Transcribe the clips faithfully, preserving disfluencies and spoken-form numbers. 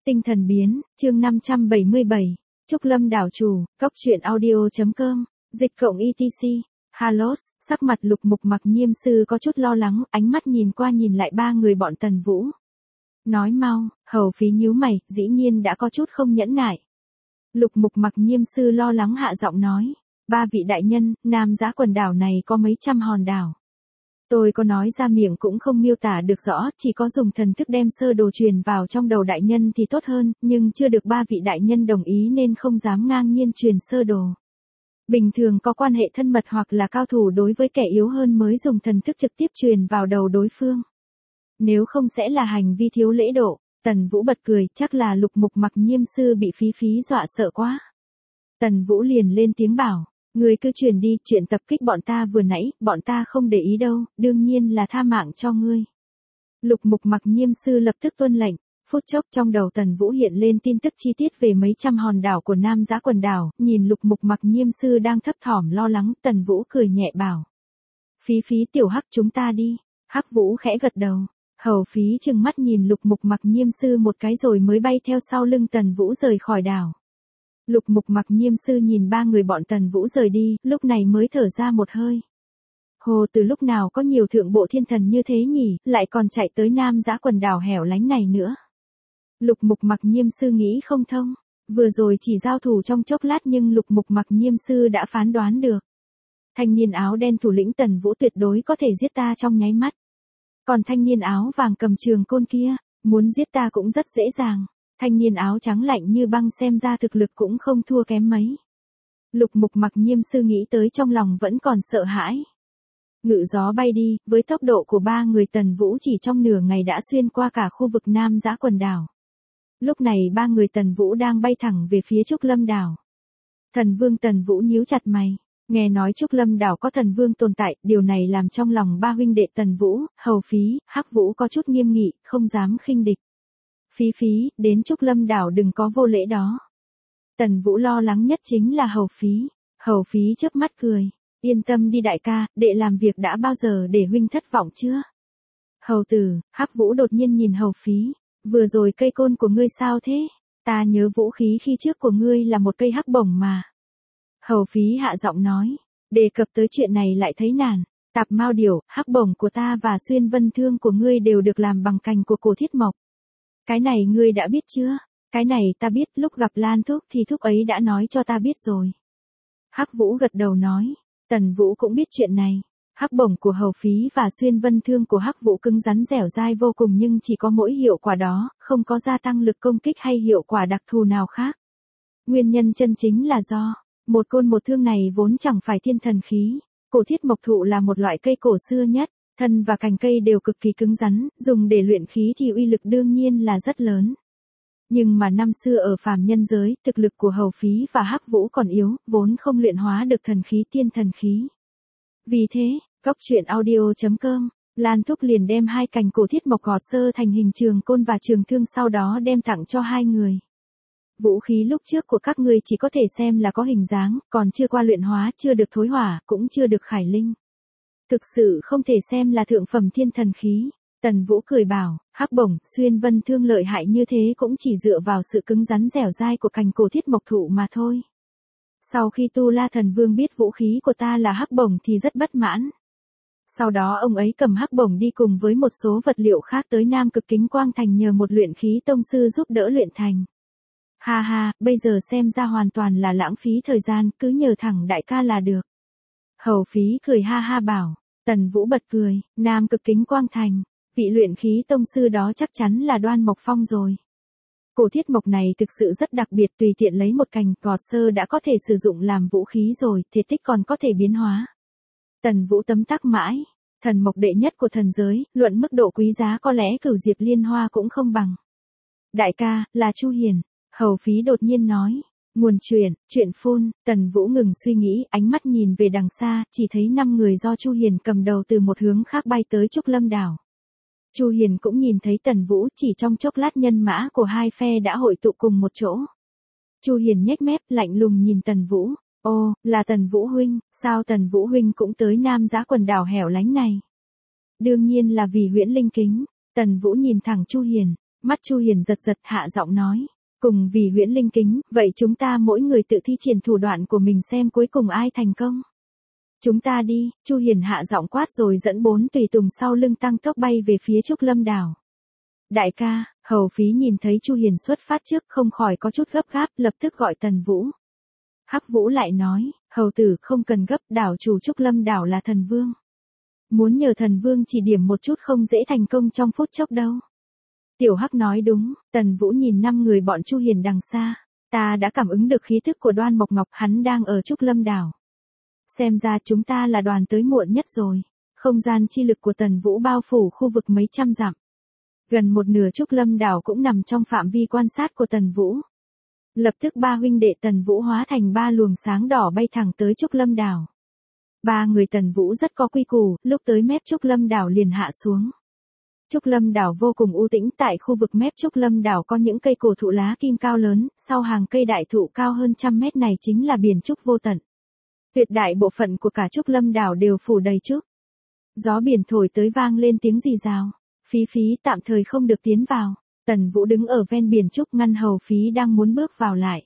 Tinh thần biến, chương năm trăm bảy mươi bảy. Trúc Lâm đảo chủ, cốc truyện audio.com, dịch cộng e tê xê. Halos, sắc mặt Lục Mục Mặc Nghiêm sư có chút lo lắng, ánh mắt nhìn qua nhìn lại ba người bọn Tần Vũ. Nói mau, Hầu Phí nhíu mày, dĩ nhiên đã có chút không nhẫn nại. Lục Mục Mặc Nghiêm sư lo lắng hạ giọng nói, ba vị đại nhân, Nam Giá quần đảo này có mấy trăm hòn đảo. Tôi có nói ra miệng cũng không miêu tả được rõ, chỉ có dùng thần thức đem sơ đồ truyền vào trong đầu đại nhân thì tốt hơn, nhưng chưa được ba vị đại nhân đồng ý nên không dám ngang nhiên truyền sơ đồ. Bình thường có quan hệ thân mật hoặc là cao thủ đối với kẻ yếu hơn mới dùng thần thức trực tiếp truyền vào đầu đối phương. Nếu không sẽ là hành vi thiếu lễ độ. Tần Vũ bật cười, chắc là Lục Mục Mặc Nghiêm sư bị Phí Phí dọa sợ quá. Tần Vũ liền lên tiếng bảo, người cứ truyền đi, chuyện tập kích bọn ta vừa nãy, bọn ta không để ý đâu, đương nhiên là tha mạng cho ngươi. Lục Mục Mặc Nghiêm sư lập tức tuân lệnh, phút chốc trong đầu Tần Vũ hiện lên tin tức chi tiết về mấy trăm hòn đảo của Nam Giá quần đảo, nhìn Lục Mục Mặc Nghiêm sư đang thấp thỏm lo lắng, Tần Vũ cười nhẹ bảo. Phí Phí tiểu Hắc chúng ta đi. Hắc Vũ khẽ gật đầu. Hầu Phí trừng mắt nhìn Lục Mục Mặc Nghiêm sư một cái rồi mới bay theo sau lưng Tần Vũ rời khỏi đảo. Lục Mục Mặc Nghiêm sư nhìn ba người bọn Tần Vũ rời đi, lúc này mới thở ra một hơi. Hồ, từ lúc nào có nhiều thượng bộ thiên thần như thế nhỉ, lại còn chạy tới Nam Giá quần đảo hẻo lánh này nữa. Lục Mục Mặc Nghiêm sư nghĩ không thông, vừa rồi chỉ giao thủ trong chốc lát nhưng Lục Mục Mặc Nghiêm sư đã phán đoán được. Thanh niên áo đen thủ lĩnh Tần Vũ tuyệt đối có thể giết ta trong nháy mắt. Còn thanh niên áo vàng cầm trường côn kia, muốn giết ta cũng rất dễ dàng. Thanh niên áo trắng lạnh như băng xem ra thực lực cũng không thua kém mấy. Lục Mục Mặc Nghiêm sư nghĩ tới trong lòng vẫn còn sợ hãi. Ngự gió bay đi, với tốc độ của ba người Tần Vũ chỉ trong nửa ngày đã xuyên qua cả khu vực Nam Giá quần đảo. Lúc này ba người Tần Vũ đang bay thẳng về phía Trúc Lâm đảo. Thần Vương Tần Vũ nhíu chặt mày. Nghe nói Trúc Lâm đảo có thần vương tồn tại, điều này làm trong lòng ba huynh đệ Tần Vũ, Hầu Phí, Hắc Vũ có chút nghiêm nghị, không dám khinh địch. Phí Phí, đến Trúc Lâm đảo đừng có vô lễ đó. Tần Vũ lo lắng nhất chính là Hầu Phí. Hầu Phí chớp mắt cười, yên tâm đi đại ca, đệ làm việc đã bao giờ để huynh thất vọng chưa? Hầu tử, Hắc Vũ đột nhiên nhìn Hầu Phí, vừa rồi cây côn của ngươi sao thế? Ta nhớ vũ khí khi trước của ngươi là một cây hắc bổng mà. Hầu Phí hạ giọng nói, đề cập tới chuyện này lại thấy nản, tạp mao điểu, hắc bổng của ta và xuyên vân thương của ngươi đều được làm bằng cành của cổ thiết mộc. Cái này ngươi đã biết chưa? Cái này ta biết, lúc gặp Lan Thúc thì Thúc ấy đã nói cho ta biết rồi. Hắc Vũ gật đầu nói, Tần Vũ cũng biết chuyện này. Hắc bổng của Hầu Phí và xuyên vân thương của Hắc Vũ cứng rắn dẻo dai vô cùng nhưng chỉ có mỗi hiệu quả đó, không có gia tăng lực công kích hay hiệu quả đặc thù nào khác. Nguyên nhân chân chính là do một côn một thương này vốn chẳng phải thiên thần khí. Cổ thiết mộc thụ là một loại cây cổ xưa nhất, thân và cành cây đều cực kỳ cứng rắn, dùng để luyện khí thì uy lực đương nhiên là rất lớn. Nhưng mà năm xưa ở phàm nhân giới, thực lực của Hầu Phí và Hắc Vũ còn yếu, vốn không luyện hóa được thần khí tiên thần khí. Vì thế, cốc truyện audio.com, Lan Thúc liền đem hai cành cổ thiết mộc gọt sơ thành hình trường côn và trường thương sau đó đem tặng cho hai người. Vũ khí lúc trước của các ngươi chỉ có thể xem là có hình dáng, còn chưa qua luyện hóa, chưa được thối hỏa, cũng chưa được khải linh. Thực sự không thể xem là thượng phẩm thiên thần khí. Tần Vũ cười bảo, hắc bổng, xuyên vân thương lợi hại như thế cũng chỉ dựa vào sự cứng rắn dẻo dai của cành cổ thiết mộc thụ mà thôi. Sau khi Tu La Thần Vương biết vũ khí của ta là hắc bổng thì rất bất mãn. Sau đó ông ấy cầm hắc bổng đi cùng với một số vật liệu khác tới Nam Cực Kính Quang Thành nhờ một luyện khí tông sư giúp đỡ luyện thành. Ha ha, bây giờ xem ra hoàn toàn là lãng phí thời gian, cứ nhờ thẳng đại ca là được. Hầu Phí cười ha ha bảo, Tần Vũ bật cười, Nam Cực Kính Quang Thành, vị luyện khí tông sư đó chắc chắn là Đoan Mộc Phong rồi. Cổ thiết mộc này thực sự rất đặc biệt, tùy tiện lấy một cành gọt sơ đã có thể sử dụng làm vũ khí rồi, thể tích còn có thể biến hóa. Tần Vũ tấm tắc mãi, thần mộc đệ nhất của thần giới, luận mức độ quý giá có lẽ Cửu Diệp Liên Hoa cũng không bằng. Đại ca, là Chu Hiền. Hầu Phí đột nhiên nói, nguồn chuyện, chuyện phun, Tần Vũ ngừng suy nghĩ, ánh mắt nhìn về đằng xa, chỉ thấy năm người do Chu Hiền cầm đầu từ một hướng khác bay tới Trúc Lâm đảo. Chu Hiền cũng nhìn thấy Tần Vũ, chỉ trong chốc lát nhân mã của hai phe đã hội tụ cùng một chỗ. Chu Hiền nhếch mép, lạnh lùng nhìn Tần Vũ, ô, là Tần Vũ huynh, sao Tần Vũ huynh cũng tới Nam Giá quần đảo hẻo lánh này? Đương nhiên là vì huyễn linh kính. Tần Vũ nhìn thẳng Chu Hiền, Mắt Chu Hiền giật giật, hạ giọng nói. Cùng vì huyễn linh kính, vậy chúng ta mỗi người tự thi triển thủ đoạn của mình xem cuối cùng ai thành công. Chúng ta đi, Chu Hiền hạ giọng quát rồi dẫn bốn tùy tùng sau lưng tăng tốc bay về phía Trúc Lâm đảo. Đại ca, Hầu Phí nhìn thấy Chu Hiền xuất phát trước không khỏi có chút gấp gáp, lập tức gọi Tần Vũ. Hắc Vũ lại nói, hầu tử không cần gấp, đảo chủ Trúc Lâm đảo là thần vương. Muốn nhờ thần vương chỉ điểm một chút không dễ thành công trong phút chốc đâu. Tiểu Hắc nói đúng, Tần Vũ nhìn năm người bọn Chu Hiền đằng xa. Ta đã cảm ứng được khí thức của Đoan Mộc Ngọc, hắn đang ở Trúc Lâm đảo. Xem ra chúng ta là đoàn tới muộn nhất rồi. Không gian chi lực của Tần Vũ bao phủ khu vực mấy trăm dặm. Gần một nửa Trúc Lâm đảo cũng nằm trong phạm vi quan sát của Tần Vũ. Lập tức ba huynh đệ Tần Vũ hóa thành ba luồng sáng đỏ bay thẳng tới Trúc Lâm đảo. Ba người Tần Vũ rất có quy củ, lúc tới mép Trúc Lâm đảo liền hạ xuống. Trúc Lâm đảo vô cùng u tĩnh, tại khu vực mép Trúc Lâm đảo có những cây cổ thụ lá kim cao lớn, sau hàng cây đại thụ cao hơn trăm mét này chính là biển trúc vô tận. Tuyệt đại bộ phận của cả Trúc Lâm đảo đều phủ đầy trúc. Gió biển thổi tới vang lên tiếng rì rào. Phí Phí tạm thời không được tiến vào. Tần Vũ đứng ở ven biển trúc ngăn Hầu Phí đang muốn bước vào lại.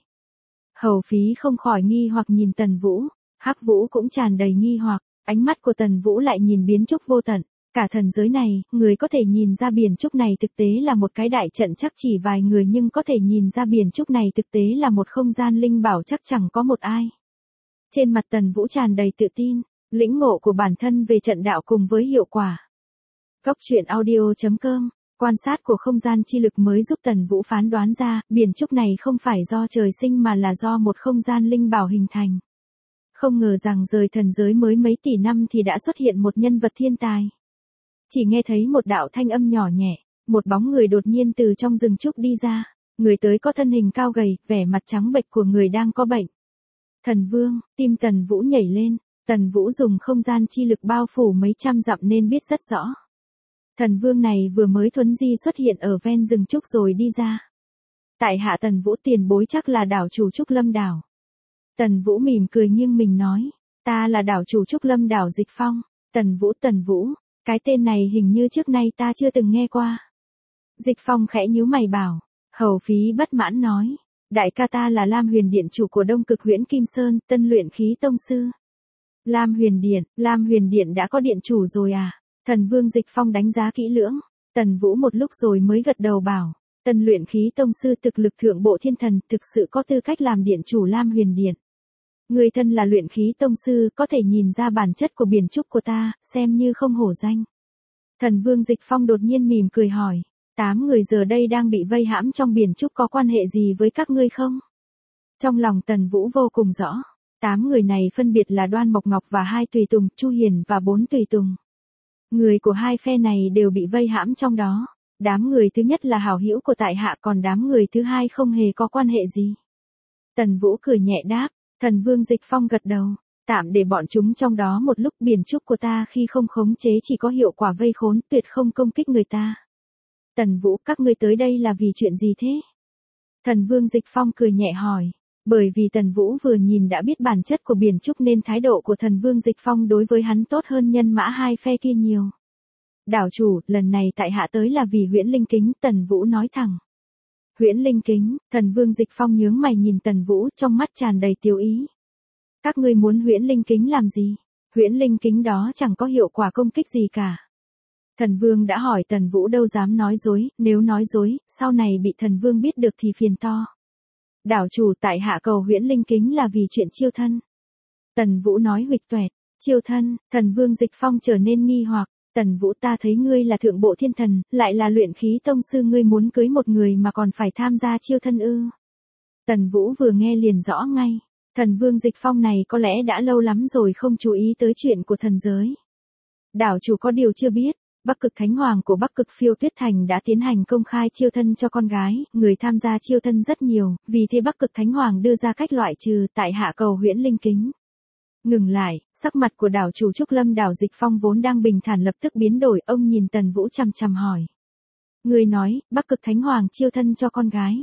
Hầu Phí không khỏi nghi hoặc nhìn Tần Vũ. Hắc Vũ cũng tràn đầy nghi hoặc, ánh mắt của Tần Vũ lại nhìn biến trúc vô tận. Cả thần giới này, người có thể nhìn ra biển trúc này thực tế là một cái đại trận chắc chỉ vài người, nhưng có thể nhìn ra biển trúc này thực tế là một không gian linh bảo chắc chẳng có một ai. Trên mặt Tần Vũ tràn đầy tự tin, lĩnh ngộ của bản thân về trận đạo cùng với hiệu quả. Góc truyện audio chấm com, quan sát của không gian chi lực mới giúp Tần Vũ phán đoán ra, biển trúc này không phải do trời sinh mà là do một không gian linh bảo hình thành. Không ngờ rằng rời thần giới mới mấy tỷ năm thì đã xuất hiện một nhân vật thiên tài. Chỉ nghe thấy một đạo thanh âm nhỏ nhẹ, một bóng người đột nhiên từ trong rừng trúc đi ra, người tới có thân hình cao gầy, vẻ mặt trắng bệch của người đang có bệnh. Thần Vương, tim Tần Vũ nhảy lên, Tần Vũ dùng không gian chi lực bao phủ mấy trăm dặm nên biết rất rõ. Thần Vương này vừa mới thuấn di xuất hiện ở ven rừng trúc rồi đi ra. Tại hạ Tần Vũ tiền bối chắc là đảo chủ Trúc Lâm đảo. Tần Vũ mỉm cười nghiêng mình nói, ta là đảo chủ Trúc Lâm đảo Dịch Phong. Tần Vũ Tần Vũ, cái tên này hình như trước nay ta chưa từng nghe qua. Dịch Phong khẽ nhíu mày bảo, Hầu Phí bất mãn nói, đại ca ta là Lam Huyền Điện chủ của Đông Cực Huyễn Kim Sơn, tân luyện khí tông sư. Lam Huyền Điện, Lam Huyền Điện đã có điện chủ rồi à? Thần Vương Dịch Phong đánh giá kỹ lưỡng, Tần Vũ một lúc rồi mới gật đầu bảo, tân luyện khí tông sư thực lực thượng bộ thiên thần, thực sự có tư cách làm điện chủ Lam Huyền Điện. Người thân là luyện khí tông sư, có thể nhìn ra bản chất của biển trúc của ta, xem như không hổ danh. Thần Vương Dịch Phong đột nhiên mỉm cười hỏi, tám người giờ đây đang bị vây hãm trong biển trúc có quan hệ gì với các ngươi không? Trong lòng Tần Vũ vô cùng rõ, tám người này phân biệt là Đoan Mộc Ngọc và hai tùy tùng, Chu Hiền và bốn tùy tùng. Người của hai phe này đều bị vây hãm trong đó. Đám người thứ nhất là hảo hữu của tại hạ, còn đám người thứ hai không hề có quan hệ gì. Tần Vũ cười nhẹ đáp, Thần Vương Dịch Phong gật đầu, tạm để bọn chúng trong đó một lúc, biển trúc của ta khi không khống chế chỉ có hiệu quả vây khốn, tuyệt không công kích người ta. Tần Vũ, các ngươi tới đây là vì chuyện gì thế? Thần Vương Dịch Phong cười nhẹ hỏi, bởi vì Tần Vũ vừa nhìn đã biết bản chất của biển trúc nên thái độ của Thần Vương Dịch Phong đối với hắn tốt hơn nhân mã hai phe kia nhiều. Đảo chủ, lần này tại hạ tới là vì huyễn linh kính, Tần Vũ nói thẳng. Huyễn linh kính, Thần Vương Dịch Phong nhướng mày nhìn Tần Vũ, trong mắt tràn đầy tiêu ý. Các ngươi muốn huyễn linh kính làm gì? Huyễn linh kính đó chẳng có hiệu quả công kích gì cả. Thần Vương đã hỏi Tần Vũ đâu dám nói dối, nếu nói dối, sau này bị Thần Vương biết được thì phiền to. Đảo chủ, tại hạ cầu huyễn linh kính là vì chuyện chiêu thân. Tần Vũ nói huỵch toẹt, chiêu thân. Thần Vương Dịch Phong trở nên nghi hoặc, Tần Vũ, ta thấy ngươi là thượng bộ thiên thần, lại là luyện khí tông sư, ngươi muốn cưới một người mà còn phải tham gia chiêu thân ư? Tần Vũ vừa nghe liền rõ ngay, Thần Vương Dịch Phong này có lẽ đã lâu lắm rồi không chú ý tới chuyện của thần giới. Đảo chủ có điều chưa biết, Bắc Cực Thánh Hoàng của Bắc Cực Phiêu Tuyết Thành đã tiến hành công khai chiêu thân cho con gái, người tham gia chiêu thân rất nhiều, vì thế Bắc Cực Thánh Hoàng đưa ra cách loại trừ, tại hạ cầu huyễn linh kính. Ngừng lại, sắc mặt của đảo chủ Trúc Lâm đảo Dịch Phong vốn đang bình thản lập tức biến đổi, ông nhìn Tần Vũ chằm chằm hỏi. Người nói, Bắc Cực Thánh Hoàng chiêu thân cho con gái.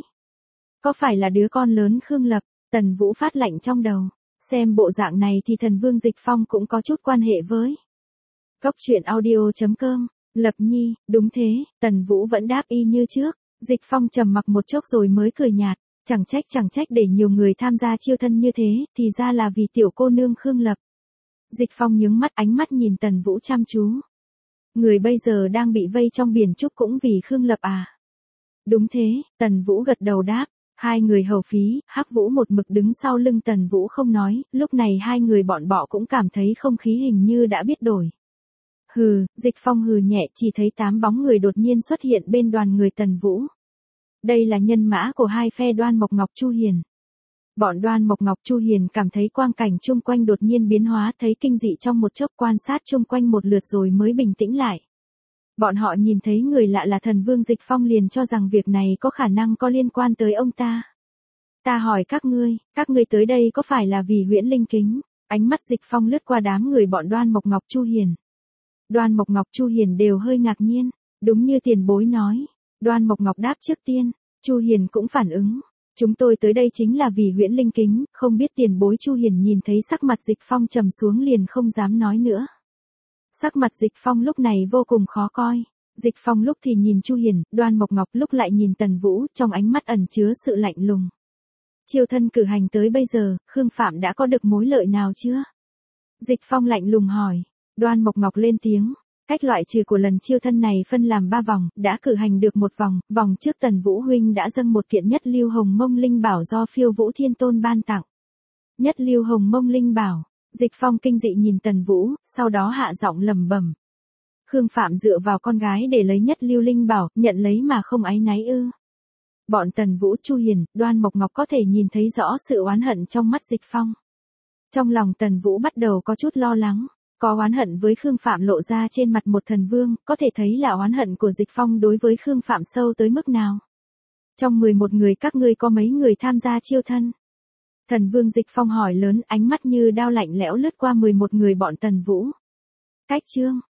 Có phải là đứa con lớn Khương Lập? Tần Vũ phát lạnh trong đầu, xem bộ dạng này thì Thần Vương Dịch Phong cũng có chút quan hệ với. Góc truyện audio chấm com, Lập Nhi, đúng thế, Tần Vũ vẫn đáp y như trước. Dịch Phong trầm mặc một chốc rồi mới cười nhạt, chẳng trách chẳng trách để nhiều người tham gia chiêu thân như thế, thì ra là vì tiểu cô nương Khương Lập. Dịch Phong nhướng mắt, ánh mắt nhìn Tần Vũ chăm chú. Người bây giờ đang bị vây trong biển trúc cũng vì Khương Lập à? Đúng thế, Tần Vũ gật đầu đáp. Hai người hầu phí, Hắc Vũ một mực đứng sau lưng Tần Vũ không nói, lúc này hai người bọn bọ cũng cảm thấy không khí hình như đã biết đổi. Hừ, Dịch Phong hừ nhẹ, chỉ thấy tám bóng người đột nhiên xuất hiện bên đoàn người Tần Vũ. Đây là nhân mã của hai phe Đoan Mộc Ngọc Chu Hiền. Bọn Đoan Mộc Ngọc Chu Hiền cảm thấy quang cảnh chung quanh đột nhiên biến hóa, thấy kinh dị trong một chốc, quan sát chung quanh một lượt rồi mới bình tĩnh lại. Bọn họ nhìn thấy người lạ là thần vương Dịch Phong liền cho rằng việc này có khả năng có liên quan tới ông ta. Ta hỏi các ngươi, các ngươi tới đây có phải là vì Huyễn Linh Kính? Ánh mắt Dịch Phong lướt qua đám người bọn Đoan Mộc Ngọc Chu Hiền. Đoan Mộc Ngọc Chu Hiền đều hơi ngạc nhiên, đúng như tiền bối nói. Đoan Mộc Ngọc đáp trước tiên, Chu Hiền cũng phản ứng. Chúng tôi tới đây chính là vì Huyễn Linh Kính, không biết tiền bối. Chu Hiền nhìn thấy sắc mặt Dịch Phong trầm xuống liền không dám nói nữa. Sắc mặt Dịch Phong lúc này vô cùng khó coi. Dịch Phong lúc thì nhìn Chu Hiền, Đoan Mộc Ngọc lúc lại nhìn Tần Vũ, trong ánh mắt ẩn chứa sự lạnh lùng. Chiêu thân cử hành tới bây giờ, Khương Phạm đã có được mối lợi nào chưa? Dịch Phong lạnh lùng hỏi. Đoan Mộc Ngọc lên tiếng. Cách loại trừ của lần chiêu thân này phân làm ba vòng, đã cử hành được một vòng, vòng trước Tần Vũ huynh đã dâng một kiện Nhất Lưu Hồng Mông Linh Bảo do Phiêu Vũ Thiên Tôn ban tặng. Nhất Lưu Hồng Mông Linh Bảo. Dịch Phong kinh dị nhìn Tần Vũ, sau đó hạ giọng lẩm bẩm. Khương Phạm dựa vào con gái để lấy Nhất Lưu Linh Bảo, nhận lấy mà không áy náy ư? Bọn Tần Vũ, Chu Hiền, Đoan Mộc Ngọc có thể nhìn thấy rõ sự oán hận trong mắt Dịch Phong. Trong lòng Tần Vũ bắt đầu có chút lo lắng. Có oán hận với Khương Phạm lộ ra trên mặt một thần vương, có thể thấy là oán hận của Dịch Phong đối với Khương Phạm sâu tới mức nào. Trong mười một người các ngươi có mấy người tham gia chiêu thân? Thần vương Dịch Phong hỏi lớn, ánh mắt như đao lạnh lẽo lướt qua mười một người bọn Tần Vũ. Cách chương,